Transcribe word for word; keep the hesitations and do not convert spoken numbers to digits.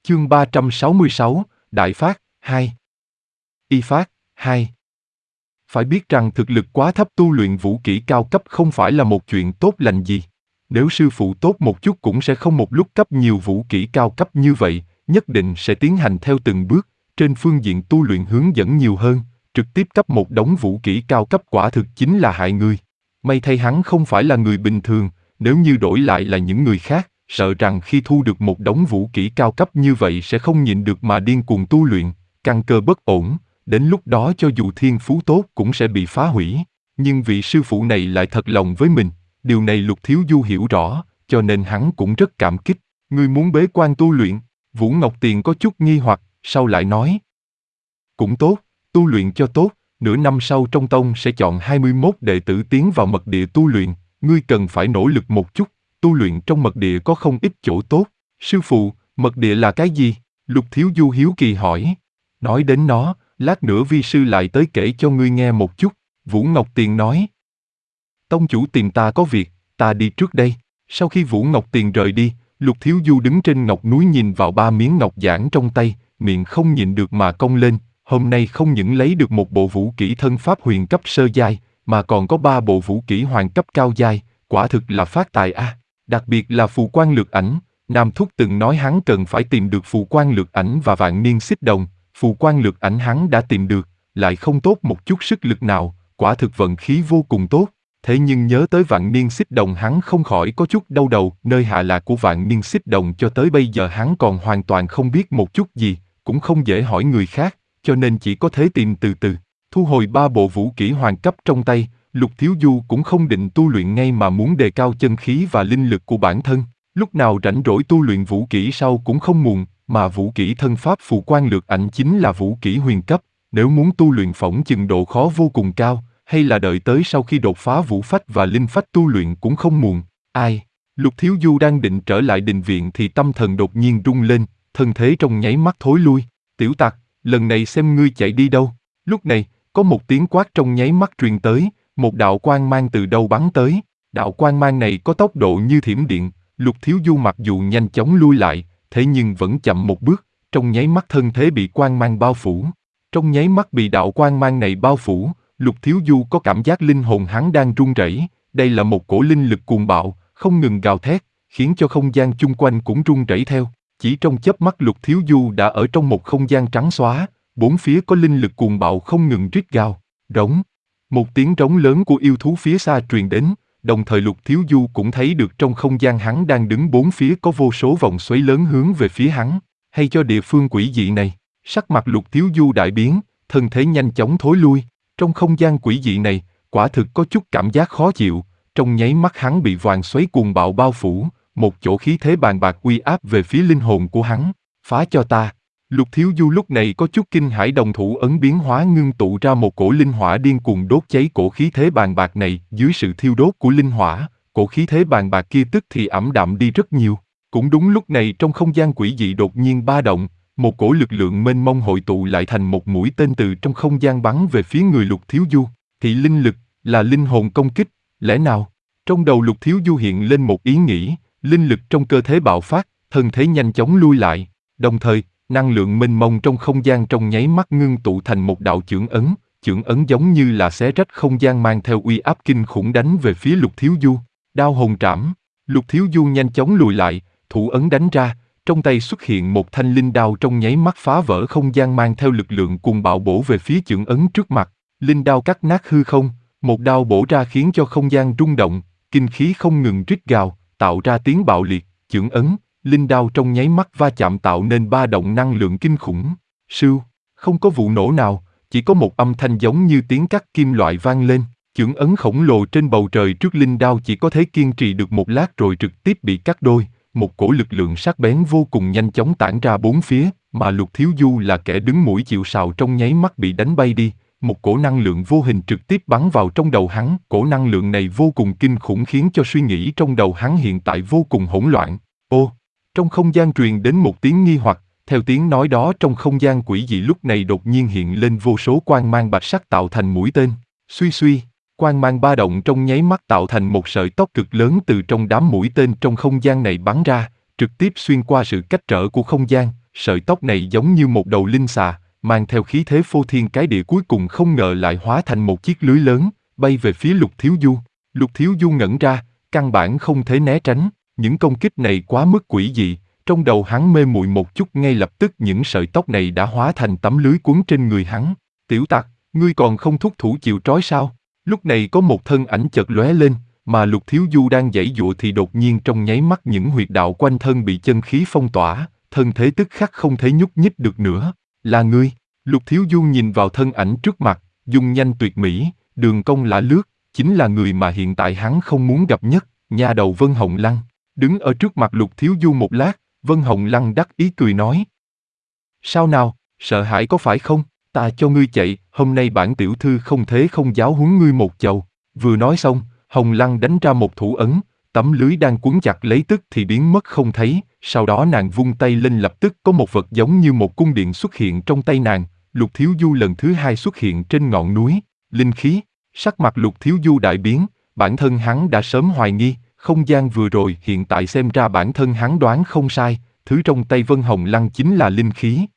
Chương ba trăm sáu mươi sáu, Đại Phát, hai. Y Phát, hai. Phải biết rằng thực lực quá thấp tu luyện vũ kỹ cao cấp không phải là một chuyện tốt lành gì. Nếu sư phụ tốt một chút cũng sẽ không một lúc cấp nhiều vũ kỹ cao cấp như vậy, nhất định sẽ tiến hành theo từng bước, trên phương diện tu luyện hướng dẫn nhiều hơn, trực tiếp cấp một đống vũ kỹ cao cấp quả thực chính là hại người. May thay hắn không phải là người bình thường, nếu như đổi lại là những người khác, sợ rằng khi thu được một đống vũ kỹ cao cấp như vậy sẽ không nhịn được mà điên cuồng tu luyện, căn cơ bất ổn, đến lúc đó cho dù thiên phú tốt cũng sẽ bị phá hủy. Nhưng vị sư phụ này lại thật lòng với mình, điều này Lục Thiếu Du hiểu rõ, cho nên hắn cũng rất cảm kích. Ngươi muốn bế quan tu luyện? Vũ Ngọc Tiền có chút nghi hoặc, sau lại nói. Cũng tốt, tu luyện cho tốt, nửa năm sau trong tông sẽ chọn hai mươi mốt đệ tử tiến vào mật địa tu luyện, ngươi cần phải nỗ lực một chút, tu luyện trong mật địa có không ít chỗ tốt. Sư phụ, mật địa là cái gì? Lục Thiếu Du hiếu kỳ hỏi. Nói đến nó, lát nữa vi sư lại tới kể cho ngươi nghe một chút, Vũ Ngọc Tiền nói. Tông chủ tìm ta có việc, ta đi trước đây. Sau khi Vũ Ngọc Tiền rời đi, Lục Thiếu Du đứng trên ngọc núi nhìn vào ba miếng ngọc giản trong tay, miệng không nhịn được mà cong lên. Hôm nay không những lấy được một bộ vũ kỹ thân pháp huyền cấp sơ giai, mà còn có ba bộ vũ kỹ hoàng cấp cao giai, quả thực là phát tài a. À. Đặc biệt là phù quan lược ảnh, Nam Thúc từng nói hắn cần phải tìm được phù quan lược ảnh và vạn niên xích đồng, phù quan lược ảnh hắn đã tìm được, lại không tốt một chút sức lực nào, quả thực vận khí vô cùng tốt. Thế nhưng nhớ tới vạn niên xích đồng hắn không khỏi có chút đau đầu, nơi hạ lạc của vạn niên xích đồng cho tới bây giờ hắn còn hoàn toàn không biết một chút gì, cũng không dễ hỏi người khác, cho nên chỉ có thể tìm từ từ. Thu hồi ba bộ vũ kỹ hoàng cấp trong tay, Lục Thiếu Du cũng không định tu luyện ngay mà muốn đề cao chân khí và linh lực của bản thân, lúc nào rảnh rỗi tu luyện vũ kỹ sau cũng không muộn, mà vũ kỹ thân pháp phù quan lược ảnh chính là vũ kỹ huyền cấp, nếu muốn tu luyện phỏng chừng độ khó vô cùng cao, hay là đợi tới sau khi đột phá vũ phách và linh phách tu luyện cũng không muộn. Ai? Lục Thiếu Du đang định trở lại đình viện thì tâm thần đột nhiên rung lên, thân thế trong nháy mắt thối lui. Tiểu tặc, lần này xem ngươi chạy đi đâu. Lúc này, có một tiếng quát trong nháy mắt truyền tới, một đạo quang mang từ đâu bắn tới. Đạo quang mang này có tốc độ như thiểm điện, Lục Thiếu Du mặc dù nhanh chóng lui lại, thế nhưng vẫn chậm một bước, trong nháy mắt thân thế bị quang mang bao phủ. Trong nháy mắt bị đạo quang mang này bao phủ, Lục Thiếu Du có cảm giác linh hồn hắn đang run rẩy, đây là một cổ linh lực cuồng bạo, không ngừng gào thét, khiến cho không gian chung quanh cũng run rẩy theo. Chỉ trong chớp mắt Lục Thiếu Du đã ở trong một không gian trắng xóa, bốn phía có linh lực cuồng bạo không ngừng rít gào, rống. Một tiếng rống lớn của yêu thú phía xa truyền đến, đồng thời Lục Thiếu Du cũng thấy được trong không gian hắn đang đứng bốn phía có vô số vòng xoáy lớn hướng về phía hắn, hay cho địa phương quỷ dị này. Sắc mặt Lục Thiếu Du đại biến, thân thể nhanh chóng thối lui, trong không gian quỷ dị này, quả thực có chút cảm giác khó chịu, trong nháy mắt hắn bị vòng xoáy cuồng bạo bao phủ, một chỗ khí thế bàn bạc uy áp về phía linh hồn của hắn, phá cho ta. Lục Thiếu Du lúc này có chút kinh hãi, đồng thủ ấn biến hóa ngưng tụ ra một cổ linh hỏa điên cuồng đốt cháy cổ khí thế bàn bạc này, dưới sự thiêu đốt của linh hỏa, cổ khí thế bàn bạc kia tức thì ảm đạm đi rất nhiều. Cũng đúng lúc này trong không gian quỷ dị đột nhiên ba động, một cổ lực lượng mênh mông hội tụ lại thành một mũi tên từ trong không gian bắn về phía người Lục Thiếu Du. Thị linh lực, là linh hồn công kích, lẽ nào? Trong đầu Lục Thiếu Du hiện lên một ý nghĩ, linh lực trong cơ thể bạo phát, thân thể nhanh chóng lui lại, đồng thời, năng lượng mênh mông trong không gian trong nháy mắt ngưng tụ thành một đạo chưởng ấn, chưởng ấn giống như là xé rách không gian mang theo uy áp kinh khủng đánh về phía Lục Thiếu Du. Đao hồn trảm, Lục Thiếu Du nhanh chóng lùi lại, thủ ấn đánh ra, trong tay xuất hiện một thanh linh đao trong nháy mắt phá vỡ không gian mang theo lực lượng cuồng bạo bổ về phía chưởng ấn trước mặt. Linh đao cắt nát hư không, một đao bổ ra khiến cho không gian rung động, kinh khí không ngừng rít gào, tạo ra tiếng bạo liệt, chưởng ấn, linh đao trong nháy mắt va chạm tạo nên ba động năng lượng kinh khủng. Sưu, không có vụ nổ nào, chỉ có một âm thanh giống như tiếng cắt kim loại vang lên, chưởng ấn khổng lồ trên bầu trời trước linh đao chỉ có thể kiên trì được một lát rồi trực tiếp bị cắt đôi. Một cổ lực lượng sắc bén vô cùng nhanh chóng tản ra bốn phía, mà Lục Thiếu Du là kẻ đứng mũi chịu sào trong nháy mắt bị đánh bay đi. Một cổ năng lượng vô hình trực tiếp bắn vào trong đầu hắn, cổ năng lượng này vô cùng kinh khủng khiến cho suy nghĩ trong đầu hắn hiện tại vô cùng hỗn loạn. Ô, trong không gian truyền đến một tiếng nghi hoặc, theo tiếng nói đó trong không gian quỷ dị lúc này đột nhiên hiện lên vô số quang mang bạch sắc tạo thành mũi tên, suy suy. Quang mang ba động trong nháy mắt tạo thành một sợi tóc cực lớn từ trong đám mũi tên trong không gian này bắn ra, trực tiếp xuyên qua sự cách trở của không gian, Sợi tóc này giống như một đầu linh xà, mang theo khí thế phô thiên cái địa, cuối cùng không ngờ lại hóa thành một chiếc lưới lớn, bay về phía Lục Thiếu Du. Lục Thiếu Du ngẩn ra, căn bản không thể né tránh, những công kích này quá mức quỷ dị, trong đầu hắn mê muội một chút, ngay lập tức những sợi tóc này đã hóa thành tấm lưới quấn trên người hắn. Tiểu tặc, ngươi còn không thúc thủ chịu trói sao? Lúc này có một thân ảnh chợt lóe lên, mà Lục Thiếu Du đang giãy giụa thì đột nhiên trong nháy mắt những huyệt đạo quanh thân bị chân khí phong tỏa, thân thế tức khắc không thể nhúc nhích được nữa. Là ngươi? Lục Thiếu Du nhìn vào thân ảnh trước mặt, dung nhanh tuyệt mỹ, đường cong lả lướt, chính là người mà hiện tại hắn không muốn gặp nhất, nha đầu Vân Hồng Lăng. Đứng ở trước mặt Lục Thiếu Du một lát, Vân Hồng Lăng đắc ý cười nói. Sao nào, sợ hãi có phải không? Ta cho ngươi chạy, hôm nay bản tiểu thư không thế không giáo huấn ngươi một chầu. Vừa nói xong, Hồng Lăng đánh ra một thủ ấn, tấm lưới đang quấn chặt lấy tức thì biến mất không thấy, sau đó nàng vung tay lên, lập tức có một vật giống như một cung điện xuất hiện trong tay nàng. Lục Thiếu Du lần thứ hai xuất hiện trên ngọn núi, linh khí. Sắc mặt Lục Thiếu Du đại biến, bản thân hắn đã sớm hoài nghi, không gian vừa rồi hiện tại xem ra bản thân hắn đoán không sai, thứ trong tay Vân Hồng Lăng chính là linh khí.